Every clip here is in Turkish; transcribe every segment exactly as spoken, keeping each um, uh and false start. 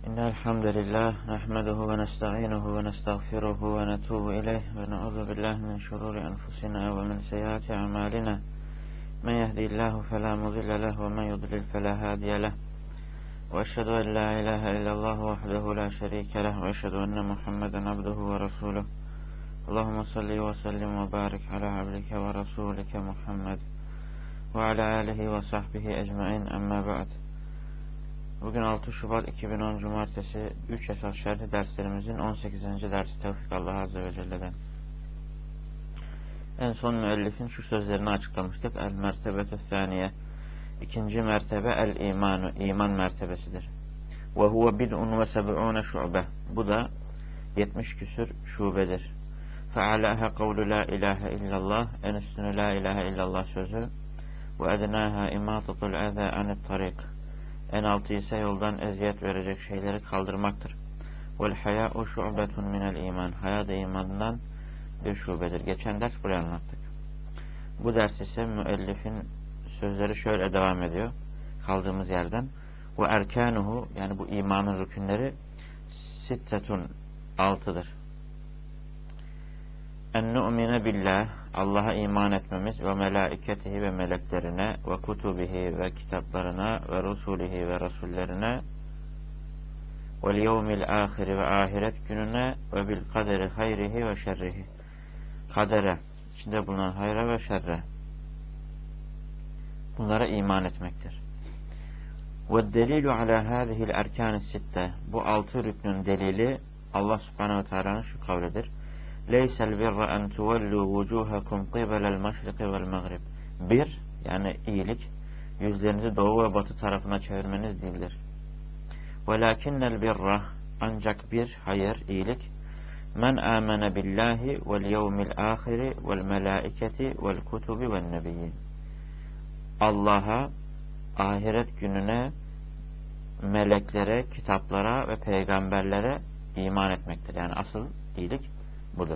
إن الحمد لله نحمده ونستعينه ونستغفره ونتوب إليه ونعوذ بالله من شرور أنفسنا ومن سيئات أعمالنا من يهدي الله فلا مضل له ومن يضلل فلا هادي له وأشهد أن لا إله إلا الله وحده لا شريك له وأشهد أن محمدا عبده ورسوله اللهم صل وسلم وبارك على عبدك ورسولك محمد وعلى آله وصحبه أجمعين أما بعد. Bugün altı Şubat iki bin on Cumartesi üç esas şerhi derslerimizin on sekizinci dersi Tevfik Allah Azze ve Celle'den. En son müellifin şu sözlerini açıklamıştık. El mertebetü thaniye. İkinci mertebe el imanu. İman mertebesidir. Ve huve bid'un ve seb'une şu'be. Bu da yetmiş küsür şubedir. Fe'alâhe kavlu la ilahe illallah. En üstünü la ilahe illallah sözü. Ve ednâha imâtatul eza anit tarik. En altı ise yoldan eziyet verecek şeyleri kaldırmaktır. Vel hayâ'u şu'betun minel iman. Haya da imandan bir şubedir. Geçen ders buraya anlattık. Bu ders ise müellifin sözleri şöyle devam ediyor. Kaldığımız yerden. Ve erkânuhu, yani bu imanın rükünleri sittetun, altıdır. En nu'mine billah, Allah'a iman etmemiz ve melaiketihi ve meleklerine ve kutubihi ve kitaplarına ve rusulihi ve rasullerine ve yevmil ahiri ve ahiret gününe ve bil kaderi hayrihi ve şerrihi. Kadere, içinde bulunan hayra ve şerre. Bunlara iman etmektir. Ve delilu ala hâzihil erkânis sitte. Bu altı rüknün delili Allah subhanehu ve teala'nın şu kavlidir. Leysel birra en tuvellu vucuhakum qibelel meşriki vel mağrib. Bir, yani iyilik, yüzlerinizi doğu ve batı tarafına çevirmeniz değildir. Velakinnel birra, ancak bir, hayır, iyilik, men amene billahi vel yevmil ahiri vel melaiketi vel kutubi vel nebiyyin. Allah'a, ahiret gününe, meleklere, kitaplara ve peygamberlere iman etmektir. Yani asıl iyilik budur.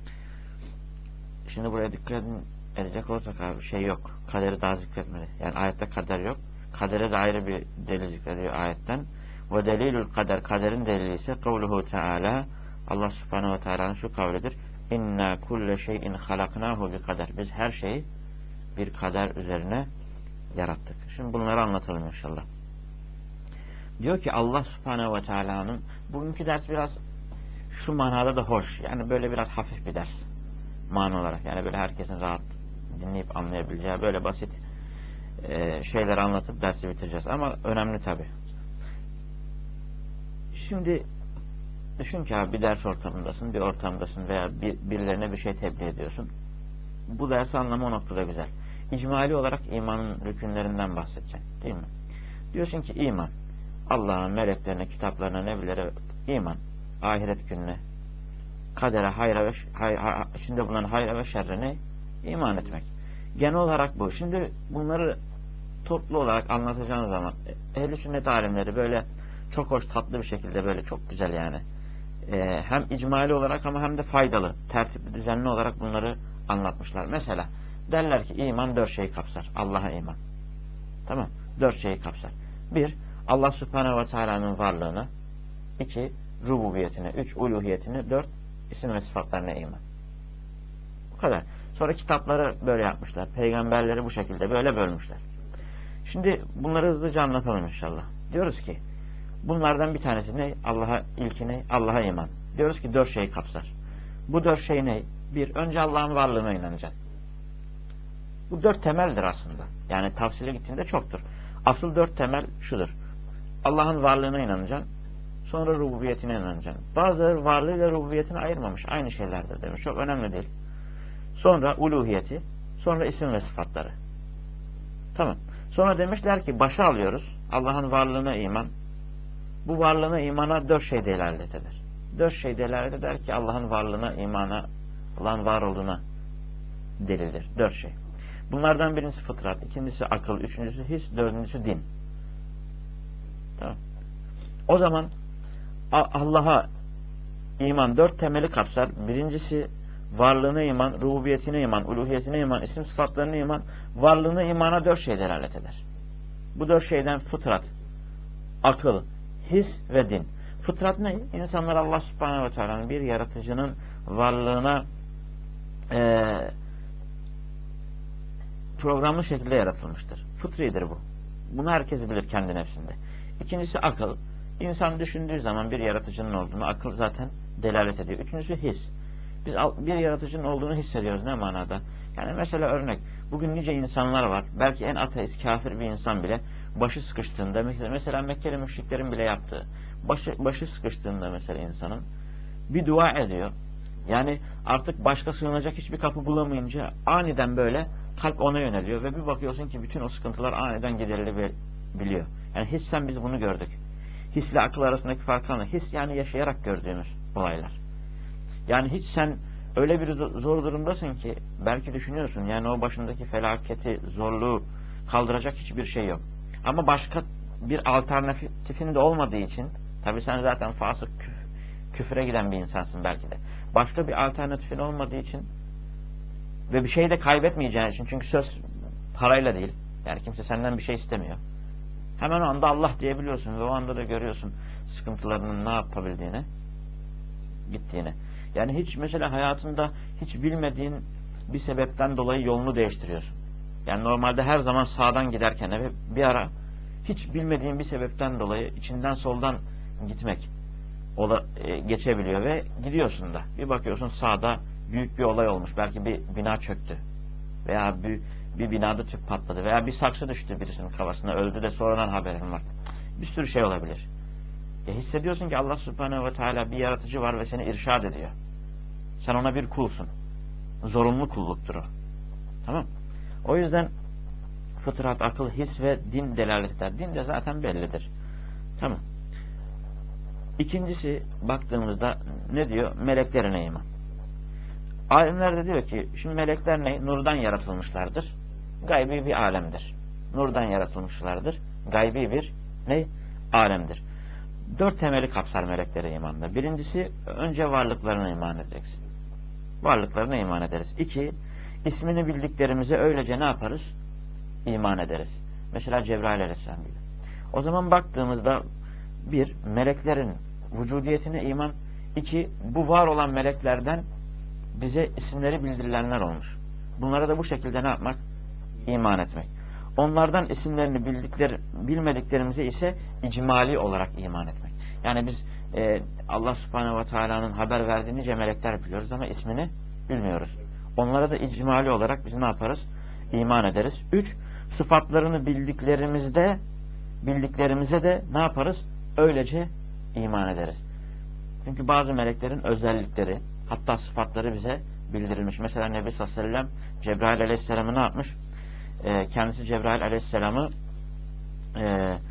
Şimdi buraya dikkat edecek olursak abi şey yok. Kaderi daha zikretmedi. Yani ayette kader yok. Kadere de ayrı bir delil zikrediyor ayetten. Ve delilül kader. Kaderin delili ise kavluhu teala. Allah subhanehu ve teala'nın şu kavlidir. İnna kulle şeyin halaknahu bi kader. Biz her şeyi bir kader üzerine yarattık. Şimdi bunları anlatalım inşallah. Diyor ki Allah subhanehu ve teala'nın bugünkü ders biraz şu manada da hoş. Yani böyle biraz hafif bir ders. Mana olarak. Yani böyle herkesin rahat dinleyip anlayabileceği böyle basit e, şeyler anlatıp dersi bitireceğiz. Ama önemli tabi. Şimdi düşün ki abi bir ders ortamındasın, bir ortamdasın veya bir, birilerine bir şey tebliğ ediyorsun. Bu dersi anlama o noktada güzel. İcmali olarak imanın rükünlerinden bahsedeceksin. Değil mi? Diyorsun ki iman. Allah'ın meleklerine, kitaplarına, nebilere iman. Ahiret gününe, kadere, hayra ve hay, hay, içinde bulunan hayra ve şerrine iman etmek. Genel olarak bu. Şimdi bunları toplu olarak anlatacağınız zaman ehl-i sünnet alimleri böyle çok hoş, tatlı bir şekilde böyle çok güzel yani. Ee, hem icmali olarak ama hem de faydalı, tertipli, düzenli olarak bunları anlatmışlar. Mesela derler ki iman dört şeyi kapsar. Allah'a iman. Tamam. Dört şeyi kapsar. Bir, Allah subhanehu ve teala'nın varlığını. İki, rububiyetine. Üç, uluhiyetine. Dört, isim ve sıfatlarına iman. Bu kadar. Sonra kitapları böyle yapmışlar. Peygamberleri bu şekilde böyle bölmüşler. Şimdi bunları hızlıca anlatalım inşallah. Diyoruz ki bunlardan bir tanesi ne? Allah'a ilkini, Allah'a iman. Diyoruz ki dört şeyi kapsar. Bu dört şey ne? Bir, önce Allah'ın varlığına inanacaksın. Bu dört temeldir aslında. Yani tavsile gittiğinde çoktur. Asıl dört temel şudur. Allah'ın varlığına inanacaksın. Sonra rububiyetine inanacaksın. Bazıları varlığıyla rububiyetini ayırmamış. Aynı şeylerdir demiş. Çok önemli değil. Sonra uluhiyeti. Sonra isim ve sıfatları. Tamam. Sonra demişler ki başa alıyoruz. Allah'ın varlığına iman. Bu varlığına imana dört şey delalet eder. Dört şey delalet eder ki Allah'ın varlığına imana, Allah'ın var olduğuna delildir. Dört şey. Bunlardan birincisi fıtrat, ikincisi akıl, üçüncüsü his, dördüncüsü din. Tamam. O zaman Allah'a iman dört temeli kapsar. Birincisi varlığına iman, rububiyetine iman, uluhiyetine iman, isim sıfatlarına iman. Varlığına imana dört şey delalet eder. Bu dört şeyden fıtrat, akıl, his ve din. Fıtrat ne? İnsanlar Allah Subhanahu ve Teala'nın bir yaratıcının varlığına e, programlı şekilde yaratılmıştır. Fıtridir bu. Bunu herkes bilir kendi nefsinde. İkincisi akıl. İnsan düşündüğü zaman bir yaratıcının olduğunu akıl zaten delalet ediyor. Üçüncüsü his. Biz bir yaratıcının olduğunu hissediyoruz. Ne manada? Yani mesela örnek. Bugün nice insanlar var. Belki en ateist, kafir bir insan bile başı sıkıştığında, mesela Mekkeli müşriklerin bile yaptığı, başı, başı sıkıştığında mesela insanın bir dua ediyor. Yani artık başka sığınacak hiçbir kapı bulamayınca aniden böyle kalp ona yöneliyor ve bir bakıyorsun ki bütün o sıkıntılar aniden giderilebiliyor. Yani hissen biz bunu gördük. Hisle akıl arasındaki fark anı. His yani yaşayarak gördüğümüz olaylar. Yani hiç sen öyle bir zor durumdasın ki belki düşünüyorsun yani o başındaki felaketi, zorluğu kaldıracak hiçbir şey yok. Ama başka bir alternatifin de olmadığı için tabii sen zaten fasık, küfre giden bir insansın belki de. Başka bir alternatifin olmadığı için ve bir şey de kaybetmeyeceğin için, çünkü söz parayla değil. Yani kimse senden bir şey istemiyor. Hemen o anda Allah diyebiliyorsun ve o anda da görüyorsun sıkıntılarının ne yapabildiğini, gittiğini. Yani hiç mesela hayatında hiç bilmediğin bir sebepten dolayı yolunu değiştiriyorsun. Yani normalde her zaman sağdan giderken eve bir ara hiç bilmediğin bir sebepten dolayı içinden soldan gitmek ola, e, geçebiliyor ve gidiyorsun da. Bir bakıyorsun sağda büyük bir olay olmuş. Belki bir bina çöktü. Veya bir, bir binada tüp patladı. Veya bir saksı düştü birisinin kafasına. Öldü de sonradan haberin var. Bir sürü şey olabilir. E hissediyorsun ki Allah Subhanahu ve Teala bir yaratıcı var ve seni irşad ediyor. Sen ona bir kulsun. Zorunlu kulluktur o. Tamam. O yüzden fıtrat, akıl, his ve din delalet eder. Din de zaten bellidir. Tamam. İkincisi baktığımızda ne diyor? Meleklerine iman. Alimler de diyor ki şimdi melekler ne? Nurdan yaratılmışlardır. Gaybi bir alemdir. Nurdan yaratılmışlardır. Gaybi bir ne? Alemdir. Dört temeli kapsar meleklere imanda. Birincisi önce varlıklarına iman edeceksin. Varlıklarına iman ederiz. İki, ismini bildiklerimize öylece ne yaparız? İman ederiz. Mesela Cebrail Aleyhisselam gibi. O zaman baktığımızda bir, meleklerin vücudiyetine iman. İki, bu var olan meleklerden bize isimleri bildirilenler olmuş. Bunlara da bu şekilde ne yapmak? İman etmek. Onlardan isimlerini bildikleri, bilmediklerimize ise icmali olarak iman etmek. Yani biz e, Allah Subhanahu ve Teala'nın haber verdiği nice melekler biliyoruz ama ismini bilmiyoruz. Onlara da icmali olarak biz ne yaparız? İman ederiz. Üç, sıfatlarını bildiklerimizde bildiklerimize de ne yaparız? Öylece iman ederiz. Çünkü bazı meleklerin özellikleri, hatta sıfatları bize bildirilmiş. Mesela Nebi sallallahu aleyhi ve sellem Cebrail aleyhisselamı ne yapmış? E, kendisi Cebrail aleyhisselamı e,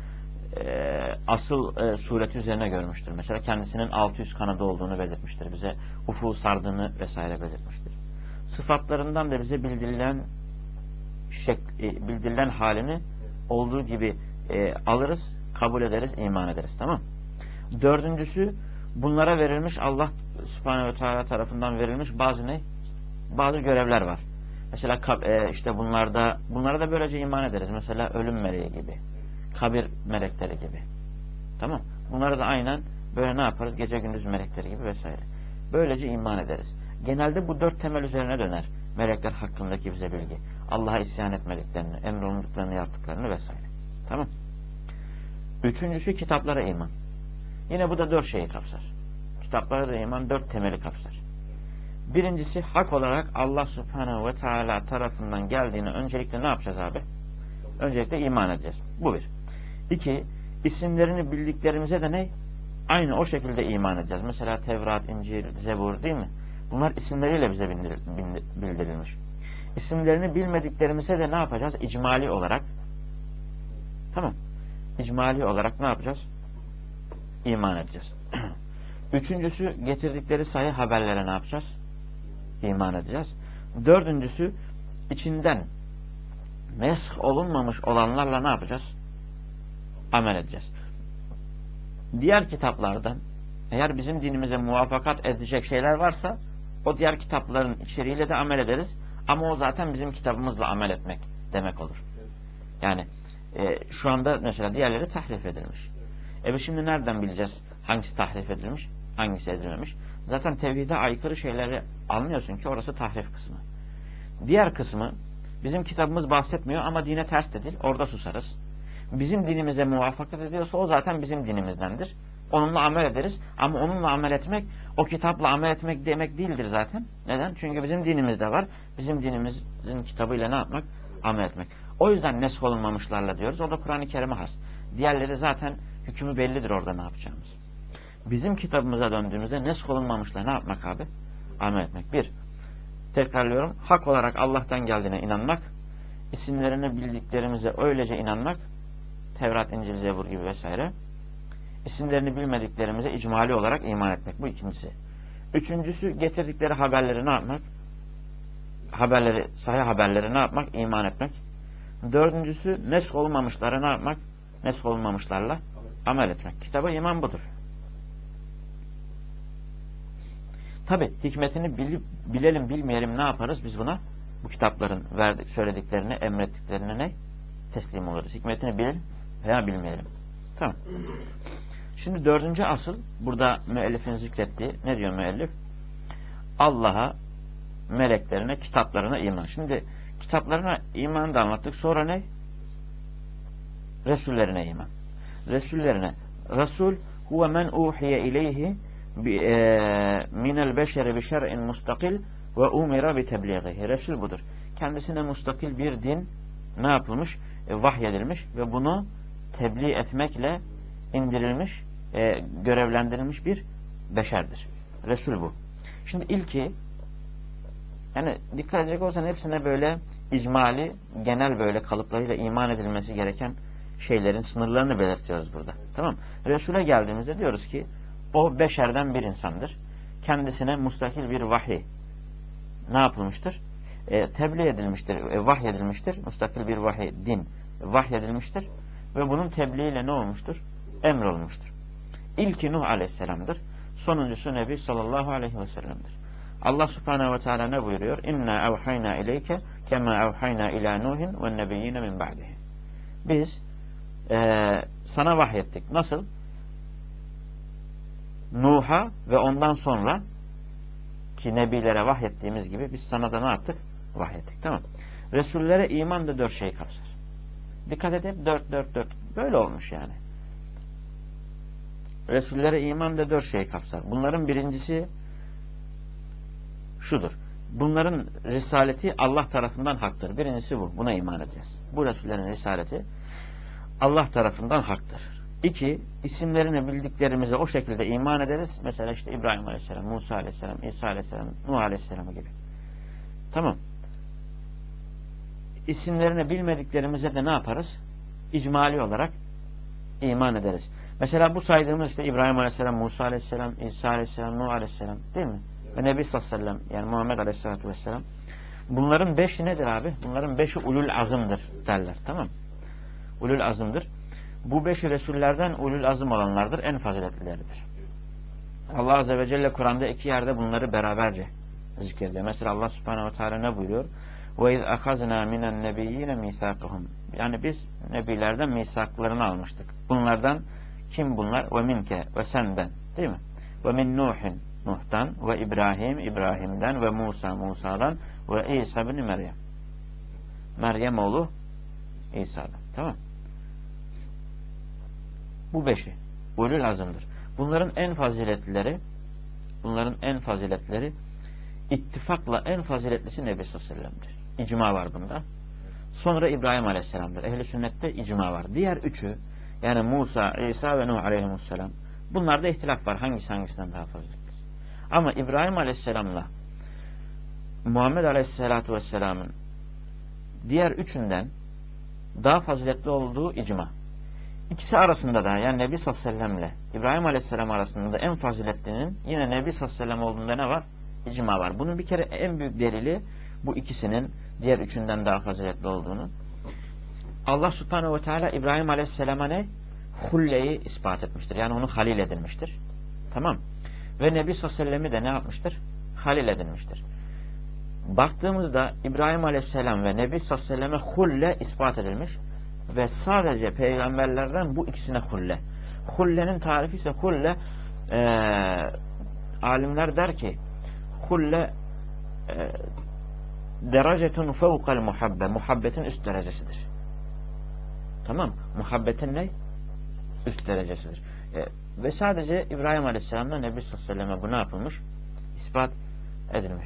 e, asıl e, sureti üzerine görmüştür. Mesela kendisinin altı yüz kanadı olduğunu belirtmiştir. Bize ufuğu sardığını vesaire belirtmiştir. Sıfatlarından da bize bildirilen şek, e, bildirilen halini olduğu gibi e, alırız, kabul ederiz, iman ederiz. Tamam. Dördüncüsü, bunlara verilmiş, Allah Subhanahu ve Teala tarafından verilmiş bazı ne? Bazı görevler var. Mesela e, işte bunlarda bunlara da böylece iman ederiz. Mesela ölüm meleği gibi, kabir melekleri gibi. Tamam. Bunlara da aynen böyle ne yaparız? Gece gündüz melekleri gibi vesaire. Böylece iman ederiz. Genelde bu dört temel üzerine döner. Melekler hakkındaki bize bilgi. Allah'a isyan etmediklerini, emrolunduklarını yaptıklarını vesaire. Tamam. Üçüncüsü kitaplara iman. Yine bu da dört şeyi kapsar. Kitaplara da iman dört temeli kapsar. Birincisi hak olarak Allah Subhanahu ve Teala tarafından geldiğini öncelikle ne yapacağız abi? Öncelikle iman edeceğiz. Bu bir. İki, isimlerini bildiklerimize de ne? Aynı o şekilde iman edeceğiz. Mesela Tevrat, İncil, Zebur değil mi? Bunlar isimleriyle bize bildirilmiş. İsimlerini bilmediklerimize de ne yapacağız? İcmali olarak. Tamam. İcmali olarak ne yapacağız? İman edeceğiz. Üçüncüsü getirdikleri sayı haberlere ne yapacağız? İman edeceğiz. Dördüncüsü içinden mesh olunmamış olanlarla ne yapacağız? Amel edeceğiz. Diğer kitaplardan eğer bizim dinimize muvafakat edecek şeyler varsa o diğer kitapların içeriğiyle de amel ederiz. Ama o zaten bizim kitabımızla amel etmek demek olur. Yani e, şu anda mesela diğerleri tahrif edilmiş. E şimdi nereden bileceğiz? Hangisi tahrif edilmiş, hangisi edilmemiş. Zaten tevhide aykırı şeyleri anlıyorsun ki orası tahrif kısmı. Diğer kısmı bizim kitabımız bahsetmiyor ama dine ters değil. Orada susarız. Bizim dinimize muvaffakat ediyorsa o zaten bizim dinimizdendir. Onunla amel ederiz. Ama onunla amel etmek, o kitapla amel etmek demek değildir zaten. Neden? Çünkü bizim dinimizde var. Bizim dinimizin kitabıyla ne yapmak? Amel etmek. O yüzden nesk olunmamışlarla diyoruz. O da Kur'an-ı Kerim'e has. Diğerleri zaten hükmü bellidir orada ne yapacağımız. Bizim kitabımıza döndüğümüzde nesk olunmamışla ne yapmak abi? Amel etmek. Bir, tekrarlıyorum. Hak olarak Allah'tan geldiğine inanmak. İsimlerini bildiklerimize öylece inanmak. Tevrat, İncil, Zebur gibi vesaire. İsimlerini bilmediklerimize icmali olarak iman etmek. Bu ikincisi. Üçüncüsü getirdikleri haberleri ne yapmak? Haberleri, sahih haberleri ne yapmak? İman etmek. Dördüncüsü nesk olmamışlara ne yapmak? Nesk olmamışlarla amel etmek. Kitaba iman budur. Tabi hikmetini bilip, bilelim bilmeyelim ne yaparız biz buna? Bu kitapların verdik, söylediklerini, emrettiklerini ne? Teslim oluruz. Hikmetini bilelim veya bilmeyelim. Tamam. Şimdi dördüncü asıl burada müellifin zikrettiği, ne diyor müellif? Allah'a, meleklerine, kitaplarına iman. Şimdi kitaplarına iman da anlattık. Sonra ne? Resullerine iman. Resullerine. Resul huve men uhiye ileyhi minel beşeri bi şer'in mustakil ve umira bi tebliğihi. Resul budur. Kendisine mustakil bir din ne yapılmış? E, vahyedilmiş ve bunu tebliğ etmekle indirilmiş, e, görevlendirilmiş bir beşerdir. Resul bu. Şimdi ilki, yani dikkat edecek olsan hepsine böyle icmali, genel böyle kalıplarıyla iman edilmesi gereken şeylerin sınırlarını belirtiyoruz burada. Tamam. Resul'e geldiğimizde diyoruz ki o beşerden bir insandır. Kendisine mustakil bir vahiy ne yapılmıştır? E, tebliğ edilmiştir, e, vahyedilmiştir. Mustakil bir vahiy, din vahyedilmiştir. Ve bunun tebliğiyle ne olmuştur? Emrolmuştur. İlki Nuh Aleyhisselam'dır. Sonuncusu Nebi sallallahu aleyhi ve sellem'dir. Allah subhanehu ve teala ne buyuruyor? İnna evhayna ileyke kema evhayna ila Nuhin ve nebiyyine min ba'dihi. Biz e, sana vahyettik. Nasıl? Nuh'a ve ondan sonra ki nebilere vahyettiğimiz gibi biz sana da ne yaptık? Vahyettik. Tamam. Resullere iman da dört şey kapsar. Dikkat edin. Dört, dört, dört. Böyle olmuş yani. Resullere iman da dört şey kapsar. Bunların birincisi şudur. Bunların risaleti Allah tarafından haktır. Birincisi bu. Buna iman edeceğiz. Bu Resullerin risaleti Allah tarafından haktır. İki, isimlerini bildiklerimize o şekilde iman ederiz. Mesela işte İbrahim Aleyhisselam, Musa Aleyhisselam, İsa Aleyhisselam, Nuh Aleyhisselam gibi. Tamam. İsimlerini bilmediklerimize de ne yaparız? İcmali olarak iman ederiz. Mesela bu saydığımız işte İbrahim Aleyhisselam, Musa Aleyhisselam, İsa Aleyhisselam, Nuh Aleyhisselam değil mi? Ve Nebi sallallahu aleyhi ve sellem yani Muhammed Aleyhisselatü Vesselam. Bunların beşi nedir abi? Bunların beşi ulul azımdır derler. Tamam. Ulul azımdır. Bu beşi Resullerden ulul azım olanlardır. En faziletlileridir. Allah Azze ve Celle Kur'an'da iki yerde bunları beraberce zikrediyor. Mesela Allah Subhanahu ve Teala ne buyuruyor? وَاِذْ اَخَذْنَا مِنَ النَّبِيِّينَ مِيثَاقَهُمْ. Yani biz nebilerden misaklarını almıştık. Bunlardan kim bunlar? Ve minke ve senden. Değil mi? Ve min Nuhin Nuh'tan ve İbrahim İbrahim'den ve Musa Musa'dan ve İsa bin Meryem. Meryem oğlu İsa'dan. Tamam. Bu beşi. Ulul azımdır. Bunların en faziletlileri bunların en faziletleri ittifakla en faziletlisi Nebi sallallahu aleyhi ve sellem'dir. İcma var bunda. Sonra İbrahim Aleyhisselam'dır. Ehl-i sünnette icma var. Diğer üçü yani Musa, İsa ve Nuh Aleyhisselam bunlarda ihtilaf var. Hangisi hangisinden daha faziletli? Ama İbrahim Aleyhisselam'la Muhammed Aleyhisselatü Vesselam'ın diğer üçünden daha faziletli olduğu icma. İkisi arasında da yani Nebi sallallahu aleyhi ve sellem'le İbrahim Aleyhisselam arasında da en faziletlinin yine Nebi sallallahu aleyhi ve sellem olduğunda ne var? İcma var. Bunun bir kere en büyük delili bu ikisinin diğer üçünden daha faziletli olduğunu. Allah Subhanahu ve Teala İbrahim Aleyhisselam'a ne? Hulleyi ispat etmiştir. Yani onu halil edilmiştir. Tamam. Ve Nebi sallallahu aleyhi ve sellem'i de ne yapmıştır? Halil edilmiştir. Baktığımızda İbrahim Aleyhisselam ve Nebi sallallahu aleyhi ve selleme hulle ispat edilmiş ve sadece peygamberlerden bu ikisine hulle. Hullenin tarifi ise hulle e, alimler der ki hulle e, derecetun fevkal muhabbe, muhabbetin üst derecesidir. Tamam. Muhabbetin ne? Üst derecesidir. E, ve sadece İbrahim Aleyhisselam'la Nebi sallallahu aleyhi ve selleme bu ne yapılmış? İspat edilmiş.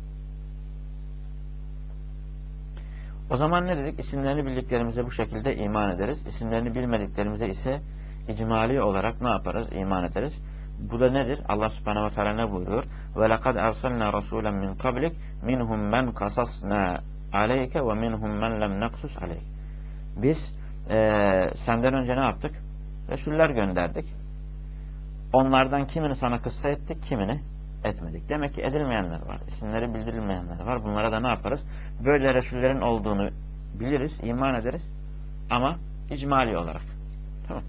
O zaman ne dedik? İsimlerini bildiklerimize bu şekilde iman ederiz. İsimlerini bilmediklerimize ise icmali olarak ne yaparız? İman ederiz. Bu da nedir? Allah subhanehu ve teala ne buyuruyor? وَلَقَدْ اَرْسَلْنَا رَسُولًا مِنْ قَبْلِكَ مِنْهُمْ مَنْ قَصَصْنَا عَلَيْكَ وَمِنْهُمْ مَنْ لَمْ نَقْسُسْ عَلَيْكَ. Biz e, senden önce ne yaptık? Resuller gönderdik. Onlardan kimini sana kıssa ettik, kimini etmedik. Demek ki edilmeyenler var. İsimleri bildirilmeyenler var. Bunlara da ne yaparız? Böyle Resullerin olduğunu biliriz, iman ederiz. Ama icmali olarak. Tamam.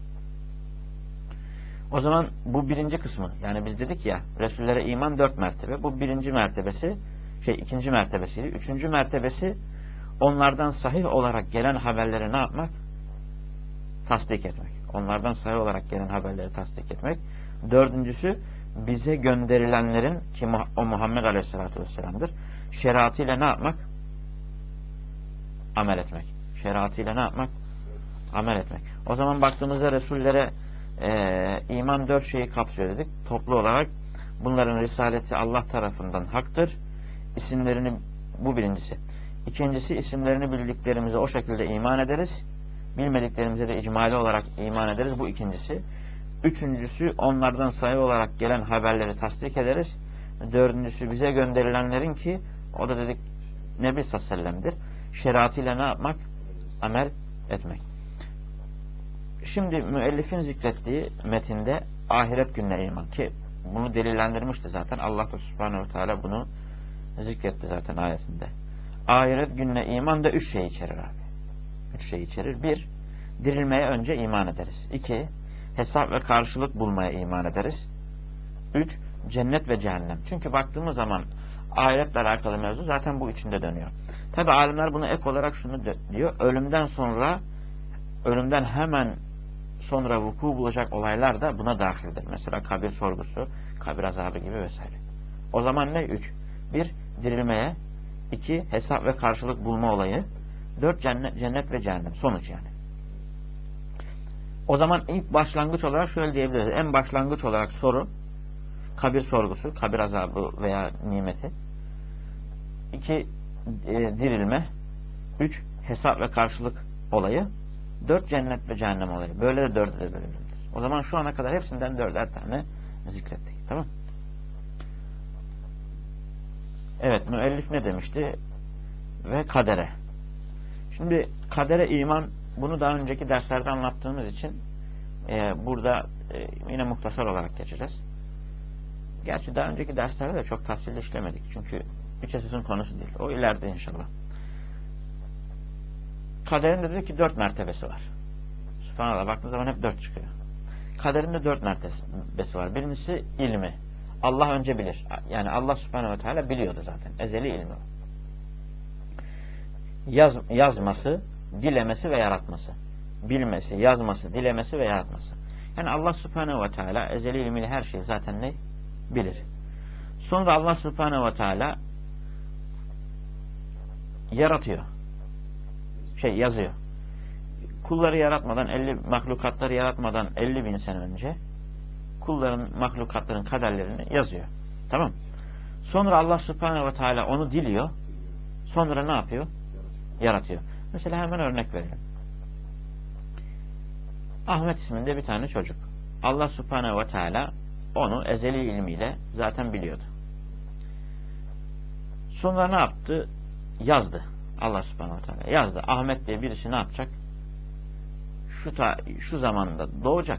O zaman bu birinci kısmı. Yani biz dedik ya, Resullere iman dört mertebe. Bu birinci mertebesi, şey ikinci mertebesiydi. Üçüncü mertebesi onlardan sahih olarak gelen haberleri ne yapmak? Tasdik etmek. Onlardan sahih olarak gelen haberleri tasdik etmek. Dördüncüsü bize gönderilenlerin, ki o Muhammed Aleyhisselatü Vesselam'dır, şeriatıyla ne yapmak? Amel etmek. Şeriatıyla ne yapmak? Amel etmek. O zaman baktığımızda Resullere e, iman dört şeyi kapsıyor dedik. Toplu olarak bunların risaleti Allah tarafından haktır. İsimlerini, bu birincisi. İkincisi, isimlerini bildiklerimize o şekilde iman ederiz. Bilmediklerimize de icmali olarak iman ederiz. Bu ikincisi. Üçüncüsü, onlardan sayı olarak gelen haberleri tasdik ederiz. Dördüncüsü, bize gönderilenlerin, ki o da dedik Nebi sallallahu aleyhi ve sellem'dir, şeriatıyla ne yapmak? Amel etmek. Şimdi müellifin zikrettiği metinde ahiret gününe iman, ki bunu delillendirmişti zaten. Allah subhanehu ve teala bunu zikretti zaten ayetinde. Ahiret gününe iman da üç şey içerir abi. Üç şey içerir. Bir, dirilmeye önce iman ederiz. İki, hesap ve karşılık bulmaya iman ederiz. Üç, cennet ve cehennem. Çünkü baktığımız zaman ahiretle alakalı mevzu zaten bu içinde dönüyor. Tabi alimler buna ek olarak şunu diyor. Ölümden sonra, ölümden hemen sonra vuku bulacak olaylar da buna dahildir. Mesela kabir sorgusu, kabir azabı gibi vesaire. O zaman ne? Üç. Bir, dirilmeye. İki, hesap ve karşılık bulma olayı. Dört, cennet, cennet ve cehennem. Sonuç yani. O zaman ilk başlangıç olarak şöyle diyebiliriz. En başlangıç olarak soru, kabir sorgusu, kabir azabı veya nimeti. İki, e, dirilme. Üç, hesap ve karşılık olayı. Dört, cennet ve cehennem olayı. Böyle de dörde de bölünür. O zaman şu ana kadar hepsinden dörder tane zikrettik. Tamam. Evet, müellif ne demişti? Ve kadere. Şimdi kadere iman, bunu daha önceki derslerde anlattığımız için e, burada e, yine muhtasar olarak geçeceğiz. Gerçi daha önceki derslerde de çok tafsilli işlemedik. Çünkü üç esesin konusu değil. O ileride inşallah. Kaderin de dedi ki dört mertebesi var. Subhanallah, baktığınız zaman hep dört çıkıyor. Kaderin de dört mertebesi var. Birincisi ilmi. Allah önce bilir. Yani Allah subhanehu ve teala biliyordu zaten. Ezeli ilmi var. Yaz, yazması, dilemesi ve yaratması. Bilmesi, yazması, dilemesi ve yaratması. Yani Allah subhanehu ve teala ezeli ilmiyle her şeyi zaten ne? Bilir. Sonra Allah subhanehu ve teala yaratıyor. Şey yazıyor. Kulları yaratmadan, elli mahlukatları yaratmadan elli bin sene önce kulların, mahlukatların kaderlerini yazıyor. Tamam. Sonra Allah subhanehu ve teala onu diliyor. Sonra ne yapıyor? Yaratıyor. Mesela hemen örnek verelim. Ahmet isminde bir tane çocuk. Allah subhanehu ve teala onu ezeli ilmiyle zaten biliyordu. Sonra ne yaptı? Yazdı. Allah subhanehu ve teala yazdı. Ahmet diye birisi ne yapacak? Şu, ta, şu zamanda doğacak.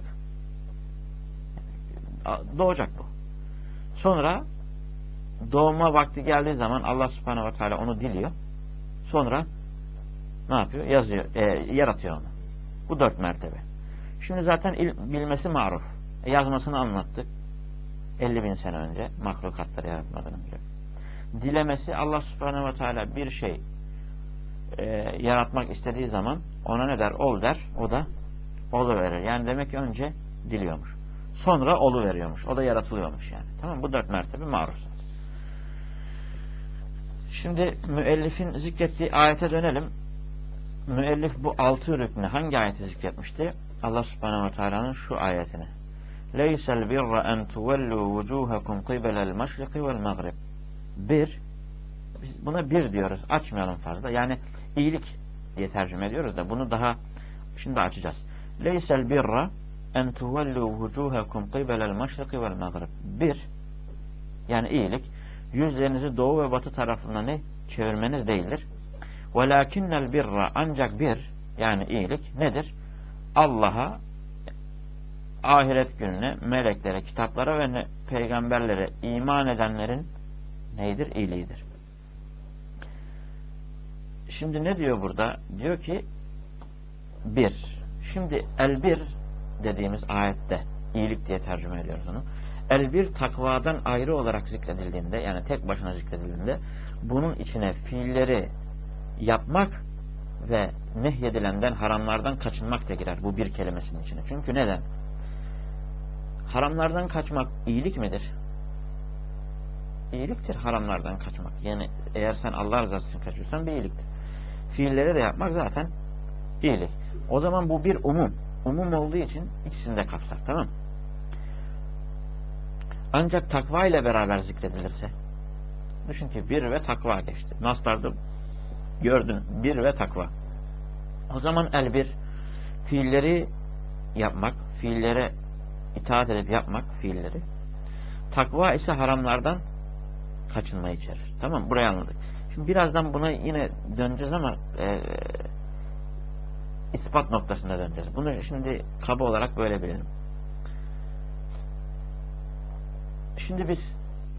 Doğacak bu. Sonra doğuma vakti geldiği zaman Allah subhanehu ve teala onu diliyor. Sonra ne yapıyor? Yazıyor. E, yaratıyor onu. Bu dört mertebe. Şimdi zaten il, bilmesi maruf. E, yazmasını anlattık. elli bin sene önce. Mahlukatları yaratmadan önce. Dilemesi, Allah subhanehu ve teala bir şey e, yaratmak istediği zaman ona ne der? Ol der. O da oluverir. Yani demek ki önce diliyormuş. Sonra olu veriyormuş. O da yaratılıyormuş yani. Tamam, bu dört mertebe maruf. Şimdi müellifin zikrettiği ayete dönelim. Müellif bu altı rüknü hangi ayeti zikretmişti? Allah Subhanahu ve Teala'nın şu ayetini. Leysel birra en tuvellu vucuhakum qibelel meşriki vel mağrib. Bir, biz buna bir diyoruz. Açmayalım fazla. Yani iyilik diye tercüme ediyoruz da bunu daha şimdi açacağız. Leysel birra en tuvellu vucuhakum qibelel meşriki vel mağrib. Bir, yani iyilik yüzlerinizi doğu ve batı tarafına ne? Çevirmeniz değildir. Velakinnel birra, ancak bir, yani iyilik nedir? Allah'a, ahiret gününe, meleklere, kitaplara ve ne, peygamberlere iman edenlerin neydir? İyiliğidir. Şimdi ne diyor burada? Diyor ki bir. Şimdi el bir dediğimiz ayette iyilik diye tercüme ediyoruz onu. El bir takvadan ayrı olarak zikredildiğinde, yani tek başına zikredildiğinde bunun içine fiilleri yapmak ve nehyedilenden, haramlardan kaçınmak da girer bu bir kelimesinin içine. Çünkü neden? Haramlardan kaçmak iyilik midir? İyiliktir haramlardan kaçmak. Yani eğer sen Allah rızası için kaçıyorsan bir iyiliktir. Fiilleri de yapmak zaten iyilik. O zaman bu bir umum. Umum olduğu için ikisini de kapsar. Tamam mı? Ancak takva ile beraber zikredilirse, düşün ki bir ve takva geçti. Naslarda gördün, bir ve takva. O zaman el bir, fiilleri yapmak, fiillere itaat edip yapmak fiilleri. Takva ise haramlardan kaçınmayı içerir. Tamam mı? Burayı anladık. Şimdi birazdan buna yine döneceğiz ama e, ispat noktasında döneceğiz. Bunu şimdi kaba olarak böyle bilelim. Şimdi biz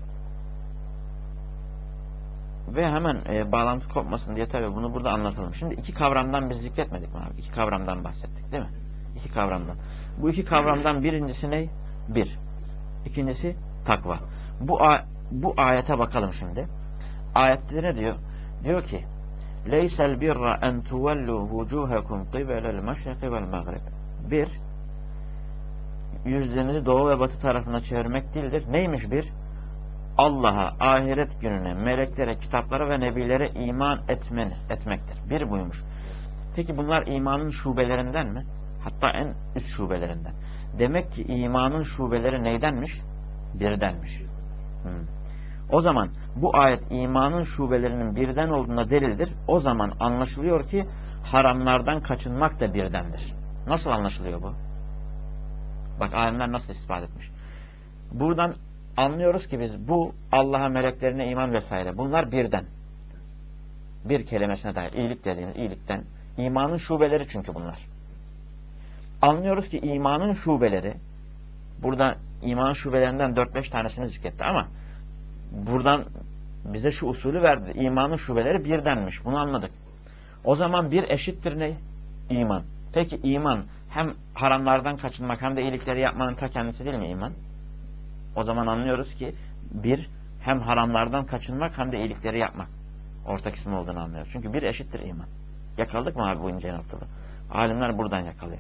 ve hemen e, bağlantı kopmasın diye tabii bunu burada anlatalım. Şimdi iki kavramdan biz zikretmedik mi abi? İki kavramdan bahsettik değil mi? İki kavramdan. Bu iki kavramdan birincisi ne? Bir. İkincisi takva. Bu, bu ayete bakalım şimdi. Ayette ne diyor? Diyor ki Leysel birra en tuvellu vucuhakum qibelel meşriki vel mağrib. Bir, yüzlerinizi doğu ve batı tarafına çevirmek değildir. Neymiş bir? Allah'a, ahiret gününe, meleklere, kitaplara ve nebilere iman etmen, etmektir. Bir buymuş. Peki bunlar imanın şubelerinden mi? Hatta en üst şubelerinden. Demek ki imanın şubeleri neydenmiş? Birdenmiş. Hmm. O zaman bu ayet imanın şubelerinin birden olduğuna delildir. O zaman anlaşılıyor ki haramlardan kaçınmak da birdendir. Nasıl anlaşılıyor bu? Bak alimler nasıl ispat etmiş. Buradan anlıyoruz ki biz bu Allah'a, meleklerine iman vesaire bunlar birden. Bir kelimesine dair iyilik dediğimiz iyilikten. İmanın şubeleri çünkü bunlar. Anlıyoruz ki imanın şubeleri, burada imanın şubelerinden dört beş tanesini zikretti ama buradan bize şu usulü verdi. İmanın şubeleri birdenmiş. Bunu anladık. O zaman bir eşittir ne? İman. Peki iman hem haramlardan kaçınmak hem de iyilikleri yapmanın ta kendisi değil mi iman? O zaman anlıyoruz ki bir hem haramlardan kaçınmak hem de iyilikleri yapmak. Ortak ismi olduğunu anlıyoruz. Çünkü bir eşittir iman. Yakaladık mı abi bu ince noktada? Alimler buradan yakalıyor.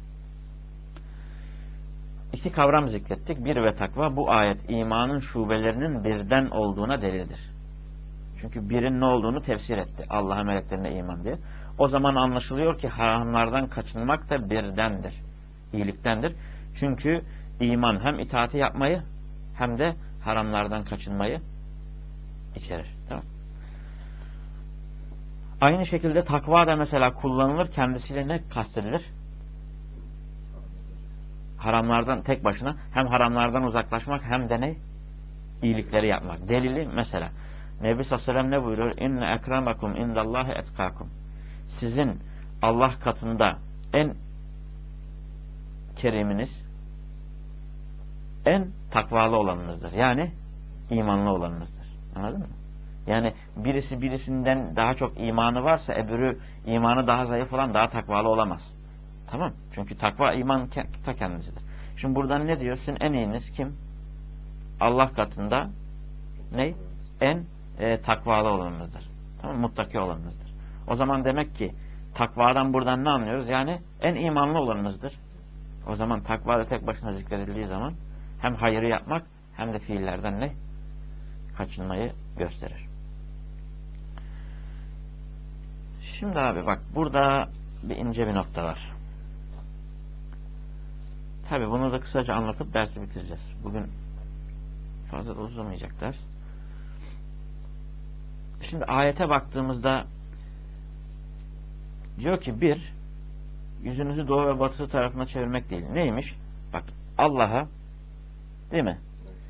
İki kavram zikrettik. Bir ve takva. Bu ayet imanın şubelerinin birden olduğuna delildir. Çünkü birin ne olduğunu tefsir etti. Allah'a, meleklerine iman diye. O zaman anlaşılıyor ki haramlardan kaçınmak da birdendir. İyiliktendir. Çünkü iman hem itaati yapmayı hem de haramlardan kaçınmayı içerir. Tamam. Aynı şekilde takva da mesela kullanılır. Kendisiyle ne kastedilir? Haramlardan tek başına hem haramlardan uzaklaşmak hem de ne? İyilikleri yapmak. Delili mesela Nebi sallallahu aleyhi ve sellem ne buyuruyor? İnne ekremakum indallahi etkakum. Sizin Allah katında en keriminiz, en takvalı olanınızdır. Yani imanlı olanınızdır. Anladın mı? Yani birisi birisinden daha çok imanı varsa öbürü imanı daha zayıf olan daha takvalı olamaz. Tamam? Çünkü takva iman ta kendisidir. Şimdi buradan ne diyorsun? En iyiniz kim? Allah katında ne? En e, takvalı olanınızdır. Tamam, muttaki olanınızdır. O zaman demek ki takvadan buradan ne anlıyoruz? Yani en imanlı olanınızdır. O zaman takva da tek başına zikredildiği zaman hem hayırı yapmak hem de fiillerden ne? Kaçınmayı gösterir. Şimdi abi bak burada bir ince bir nokta var. Tabi bunu da kısaca anlatıp dersi bitireceğiz. Bugün fazla da uzamayacak ders. Şimdi ayete baktığımızda diyor ki bir, yüzünüzü doğu ve batı tarafına çevirmek değil. Neymiş? Bak Allah'a, değil mi?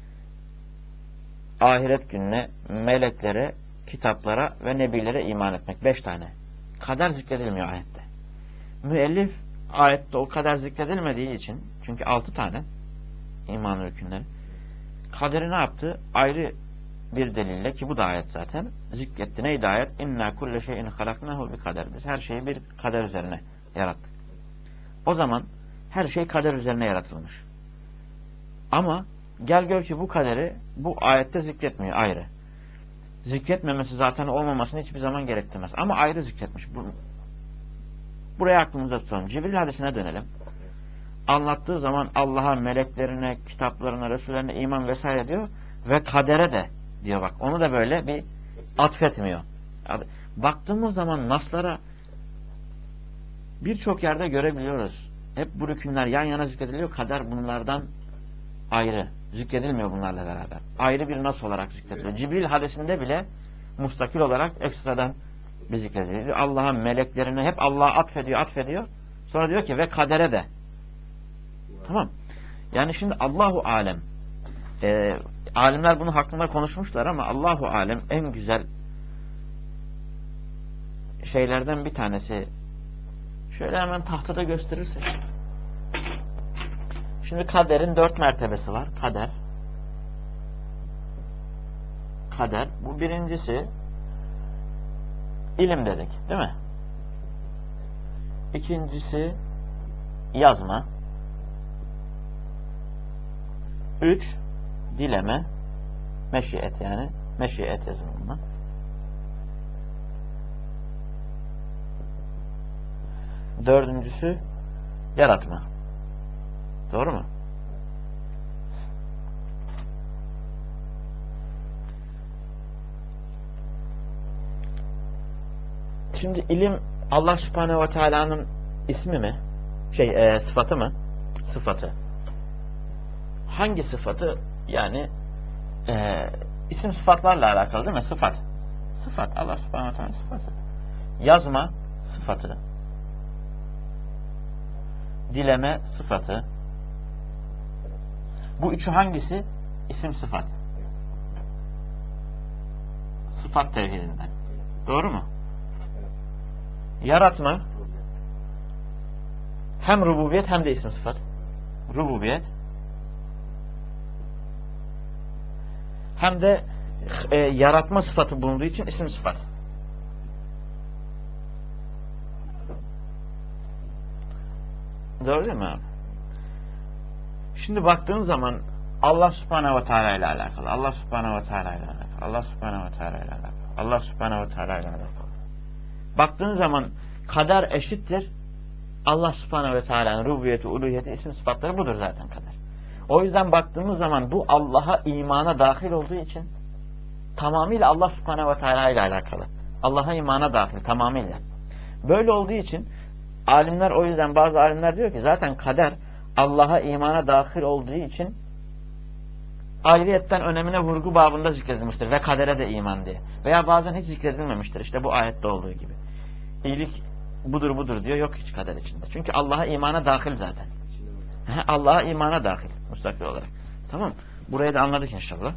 Ahiret gününe, meleklere, kitaplara ve nebilere iman etmek. Beş tane. Kader zikredilmiyor ayette. Müellif ayette o kadar zikredilmediği için, çünkü altı tane iman rükünleri, kaderi ne yaptı? Ayrı bir delille, ki bu da ayet zaten zikretti. Neydi ayet? İnna kulle şeyin halaknahu bi kader. Biz her şeyi bir kader üzerine yarattık. O zaman her şey kader üzerine yaratılmış. Ama gel gör ki bu kaderi bu ayette zikretmiyor ayrı. Zikretmemesi zaten olmamasını hiçbir zaman gerektirmez. Ama ayrı zikretmiş. Buraya aklımıza tutalım. Cibril hadisine dönelim. Anlattığı zaman Allah'a, meleklerine, kitaplarına, Resullerine iman vesaire diyor ve kadere de diyor bak. Onu da böyle bir atfetmiyor. Baktığımız zaman naslara birçok yerde görebiliyoruz. Hep bu rükünler yan yana zikrediliyor. Kader bunlardan ayrı. Zikredilmiyor bunlarla beraber. Ayrı bir nas olarak zikrediliyor. Cibril hadisinde bile mustakil olarak ekstradan bir zikrediliyor. Allah'a, meleklerine hep Allah'a atfediyor, atfediyor. Sonra diyor ki ve kadere de. Tamam. Yani şimdi Allahu alem. E, alimler bunu hakkında konuşmuşlar ama Allahu alem en güzel şeylerden bir tanesi. Şöyle hemen tahtada gösterirsek. Şimdi kaderin dört mertebesi var. Kader. Kader. Bu birincisi ilim dedik. Değil mi? İkincisi yazma. Üç dileme. Meşiyet yani. Meşiyet yazımına. Dördüncüsü yaratma. Doğru mu? Şimdi ilim Allah Subhanahu ve Teala'nın ismi mi? Şey, e, sıfatı mı? Sıfatı. Hangi sıfatı? Yani e, isim sıfatlarla alakalı değil mi? Sıfat. Sıfat. Allah Subhanahu ve Teala sıfatı. Yazma sıfatı. Dileme sıfatı. Bu üçü hangisi? İsim sıfat. Sıfat tevhidinden. Doğru mu? Yaratma hem rububiyet hem de isim sıfat. Rububiyet hem de e, yaratma sıfatı bulunduğu için isim sıfat. Doğru değil mi abi? Şimdi baktığın zaman Allah Subhanahu ve Teala ile alakalı, Allah Subhanahu ve Teala ile alakalı, Allah Subhanahu ve Teala ile alakalı, Allah Subhanahu ve Teala ile alakalı. Baktığın zaman kader eşittir Allah Subhanahu ve Teala'nın rububiyeti, uluhiyeti, isim sıfatları budur zaten kader. O yüzden baktığımız zaman bu Allah'a imana dahil olduğu için tamamıyla Allah Subhanahu ve Teala ile alakalı. Allah'a imana dahil tamamıyla. Böyle olduğu için alimler, o yüzden bazı alimler diyor ki zaten kader Allah'a imana dahil olduğu için ayrıyetten önemine vurgu babında zikredilmiştir ve kadere de iman diye. Veya bazen hiç zikredilmemiştir. İşte bu ayette olduğu gibi. İyilik budur budur diyor. Yok hiç kader içinde. Çünkü Allah'a imana dahil zaten. Allah'a imana dahil. Müstakil olarak. Tamam. Burayı da anladık inşallah.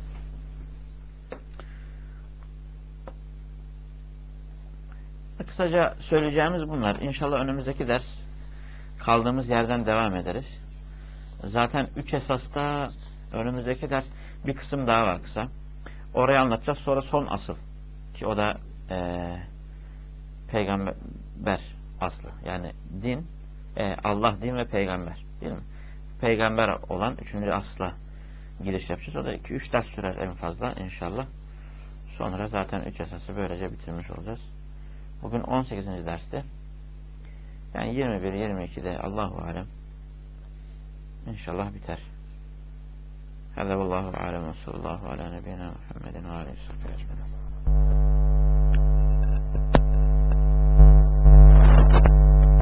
Kısaca söyleyeceğimiz bunlar. İnşallah önümüzdeki ders kaldığımız yerden devam ederiz. Zaten üç esasta önümüzdeki ders bir kısım daha var kısa. Orayı anlatacağız. Sonra son asıl. Ki o da ee, peygamber aslı. Yani din, e, Allah, din ve peygamber. Değil mi? Peygamber olan üçüncü asla giriş yapacağız. O da iki üç ders sürer en fazla inşallah. Sonra zaten üç esası böylece bitirmiş olacağız. Bugün on sekizinci derste. Yani yirmi bir yirmi ikide Allahu alem İnşallah biter. Hâzâ vallâhu alem ve sallallahu ala nebiyyina Muhammedin ve aleyhi ve sahbihi ecmaîn.